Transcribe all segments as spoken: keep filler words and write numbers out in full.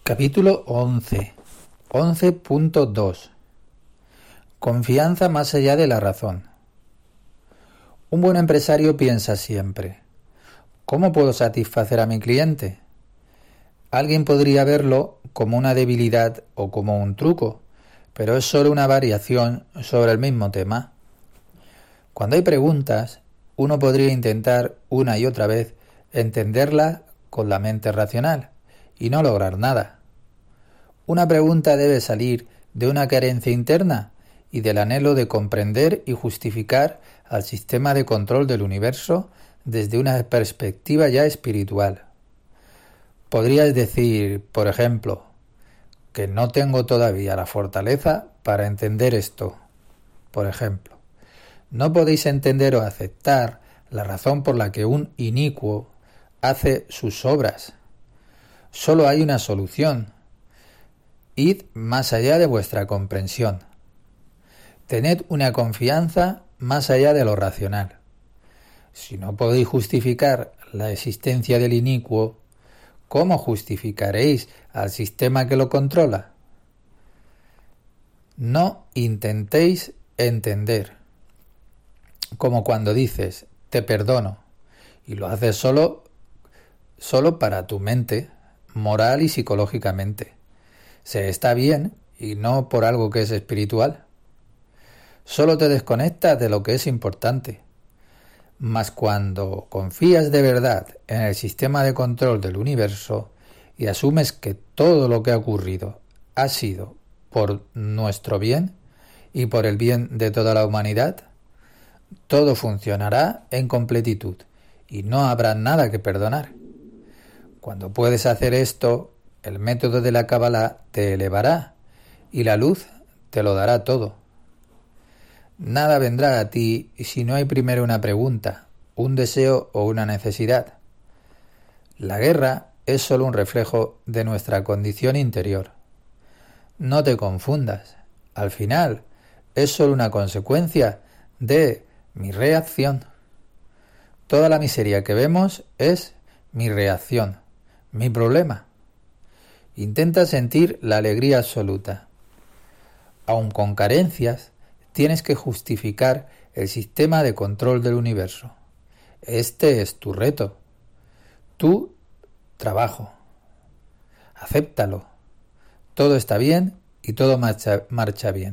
Capítulo once. once punto dos. Confianza más allá de la razón. Un buen empresario piensa siempre: ¿cómo puedo satisfacer a mi cliente? Alguien podría verlo como una debilidad o como un truco, pero es solo una variación sobre el mismo tema. Cuando hay preguntas, uno podría intentar una y otra vez entenderlas con la mente racional y no lograr nada. Una pregunta debe salir de una carencia interna y del anhelo de comprender y justificar al sistema de control del universo desde una perspectiva ya espiritual. Podrías decir, por ejemplo, que no tengo todavía la fortaleza para entender esto. Por ejemplo, no podéis entender o aceptar la razón por la que un inicuo hace sus obras. Solo hay una solución. Id más allá de vuestra comprensión. Tened una confianza más allá de lo racional. Si no podéis justificar la existencia del inicuo, ¿cómo justificaréis al sistema que lo controla? No intentéis entender, como cuando dices te perdono, y lo haces solo, solo para tu mente, moral y psicológicamente. Se está bien y no por algo que es espiritual. Solo te desconectas de lo que es importante. Mas cuando confías de verdad en el sistema de control del universo y asumes que todo lo que ha ocurrido ha sido por nuestro bien y por el bien de toda la humanidad, todo funcionará en completitud y no habrá nada que perdonar. Cuando puedes hacer esto, el método de la Kabbalah te elevará y la luz te lo dará todo. Nada vendrá a ti si no hay primero una pregunta, un deseo o una necesidad. La guerra es solo un reflejo de nuestra condición interior. No te confundas. Al final es solo una consecuencia de mi reacción. Toda la miseria que vemos es mi reacción, mi problema. Intenta sentir la alegría absoluta. Aun con carencias, tienes que justificar el sistema de control del universo. Este es tu reto, tu trabajo. Acéptalo. Todo está bien y todo marcha, marcha bien.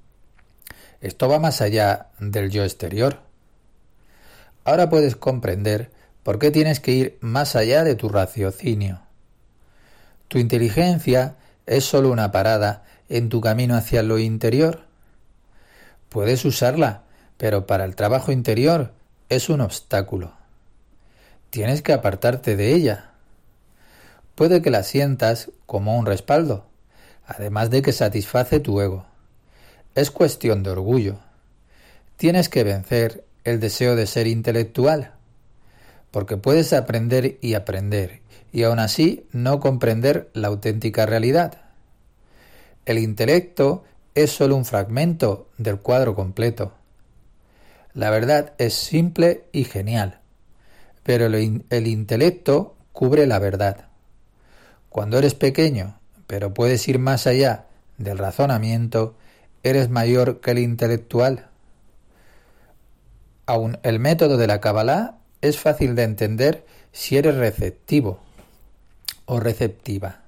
Esto va más allá del yo exterior. Ahora puedes comprender por qué tienes que ir más allá de tu raciocinio. Tu inteligencia es solo una parada en tu camino hacia lo interior. Puedes usarla, pero para el trabajo interior es un obstáculo. Tienes que apartarte de ella. Puede que la sientas como un respaldo, además de que satisface tu ego. Es cuestión de orgullo. Tienes que vencer el deseo de ser intelectual, porque puedes aprender y aprender, y aún así no comprender la auténtica realidad. El intelecto es solo un fragmento del cuadro completo. La verdad es simple y genial, pero el, in- el intelecto cubre la verdad. Cuando eres pequeño, pero puedes ir más allá del razonamiento, eres mayor que el intelectual. Aún el método de la Kabbalah es fácil de entender si eres receptivo o receptiva.